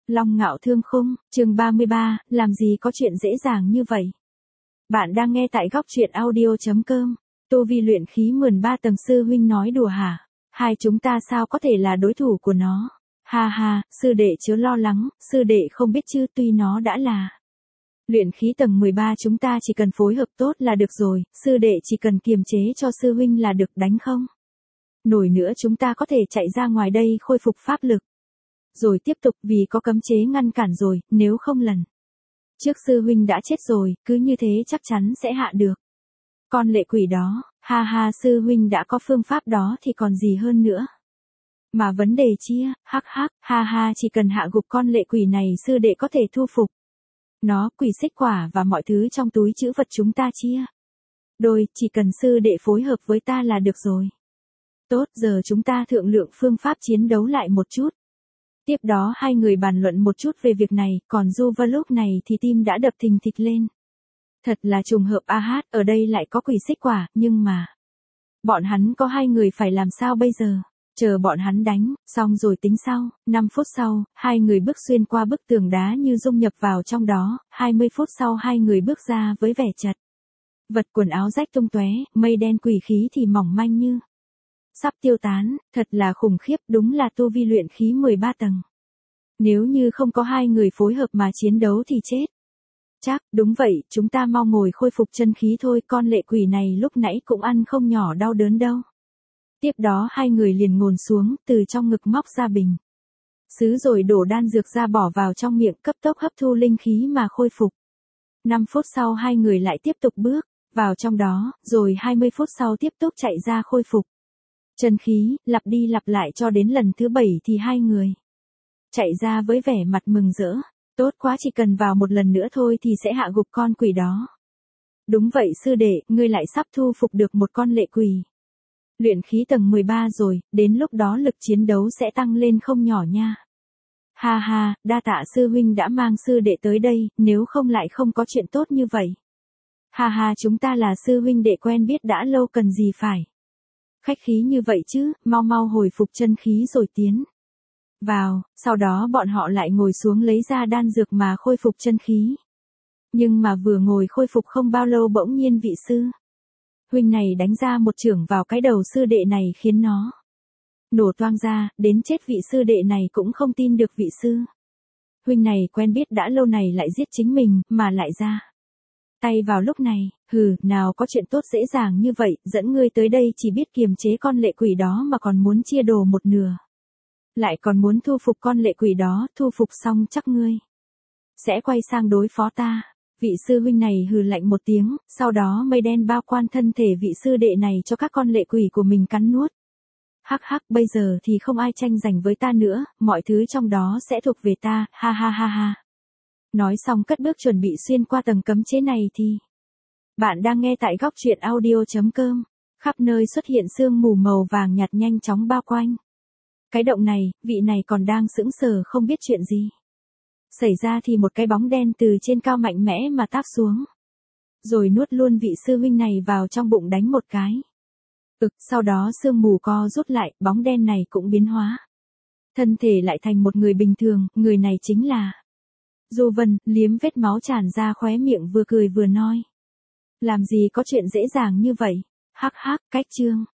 Long Ngạo Thương Khung, chương 33, làm gì có chuyện dễ dàng như vậy. Bạn đang nghe tại góc truyện audio.com. Tô Vi luyện khí 13 tầng, sư huynh nói đùa hả? Hai chúng ta sao có thể là đối thủ của nó? Ha ha, sư đệ chớ lo lắng, sư đệ không biết chứ, tuy nó đã là luyện khí tầng 13, chúng ta chỉ cần phối hợp tốt là được rồi, sư đệ chỉ cần kiềm chế cho sư huynh là được, đánh không nổi nữa chúng ta có thể chạy ra ngoài đây khôi phục pháp lực. Rồi tiếp tục, vì có cấm chế ngăn cản rồi, nếu không lần trước sư huynh đã chết rồi, cứ như thế chắc chắn sẽ hạ được con lệ quỷ đó. Ha ha, sư huynh đã có phương pháp đó thì còn gì hơn nữa. Mà vấn đề chia, hắc hắc, ha ha, chỉ cần hạ gục con lệ quỷ này sư đệ có thể thu phục nó, quỷ xích quả và mọi thứ trong túi trữ vật chúng ta chia đôi, chỉ cần sư đệ phối hợp với ta là được rồi. Tốt, giờ chúng ta thương lượng phương pháp chiến đấu lại một chút. Tiếp đó hai người bàn luận một chút về việc này, còn Du vào lúc này thì tim đã đập thình thịch lên. Thật là trùng hợp, ở đây lại có quỷ xích quả, nhưng mà bọn hắn có hai người, phải làm sao bây giờ? Chờ bọn hắn đánh xong rồi tính sau. 5 phút sau, hai người bước xuyên qua bức tường đá như dung nhập vào trong đó. 20 phút sau hai người bước ra với vẻ chật vật, quần áo rách tung tóe, mây đen quỷ khí thì mỏng manh như sắp tiêu tán. Thật là khủng khiếp, đúng là tu vi luyện khí 13 tầng. Nếu như không có hai người phối hợp mà chiến đấu thì chết chắc. Đúng vậy, chúng ta mau ngồi khôi phục chân khí thôi, con lệ quỷ này lúc nãy cũng ăn không nhỏ đau đớn đâu. Tiếp đó hai người liền ngồi xuống, từ trong ngực móc ra bình sứ rồi đổ đan dược ra bỏ vào trong miệng, cấp tốc hấp thu linh khí mà khôi phục. 5 phút sau hai người lại tiếp tục bước vào trong đó, rồi 20 phút sau tiếp tục chạy ra khôi phục chân khí, lặp đi lặp lại cho đến lần thứ 7 thì hai người chạy ra với vẻ mặt mừng rỡ. Tốt quá, chỉ cần vào một lần nữa thôi thì sẽ hạ gục con quỷ đó. Đúng vậy sư đệ, ngươi lại sắp thu phục được một con lệ quỷ luyện khí tầng 13 rồi, đến lúc đó lực chiến đấu sẽ tăng lên không nhỏ nha. Ha ha, đa tạ sư huynh đã mang sư đệ tới đây, nếu không lại không có chuyện tốt như vậy. Ha ha, chúng ta là sư huynh đệ quen biết đã lâu, cần gì phải khách khí như vậy chứ, mau mau hồi phục chân khí rồi tiến vào. Sau đó bọn họ lại ngồi xuống lấy ra đan dược mà khôi phục chân khí. Nhưng mà vừa ngồi khôi phục không bao lâu bỗng nhiên vị sư huynh này đánh ra một chưởng vào cái đầu sư đệ này khiến nó nổ toang ra, đến chết. Vị sư đệ này cũng không tin được vị sư huynh này quen biết đã lâu này lại giết chính mình, mà lại ra tay vào lúc này. Hừ, nào có chuyện tốt dễ dàng như vậy, dẫn ngươi tới đây chỉ biết kiềm chế con lệ quỷ đó mà còn muốn chia đồ một nửa. Lại còn muốn thu phục con lệ quỷ đó, thu phục xong chắc ngươi sẽ quay sang đối phó ta. Vị sư huynh này hừ lạnh một tiếng, sau đó mây đen bao quanh thân thể vị sư đệ này cho các con lệ quỷ của mình cắn nuốt. Hắc hắc, bây giờ thì không ai tranh giành với ta nữa, mọi thứ trong đó sẽ thuộc về ta, ha ha ha ha. Nói xong cất bước chuẩn bị xuyên qua tầng cấm chế này thì bạn đang nghe tại góc truyện audio.com. Khắp nơi xuất hiện sương mù màu vàng nhạt nhanh chóng bao quanh cái động này, vị này còn đang sững sờ không biết chuyện gì xảy ra thì một cái bóng đen từ trên cao mạnh mẽ mà táp xuống, rồi nuốt luôn vị sư huynh này vào trong bụng đánh một cái. Sau đó sương mù co rút lại, bóng đen này cũng biến hóa thân thể lại thành một người bình thường, người này chính là Du Vân. Liếm vết máu tràn ra khóe miệng, vừa cười vừa nói. Làm gì có chuyện dễ dàng như vậy. Hắc hắc, cách chương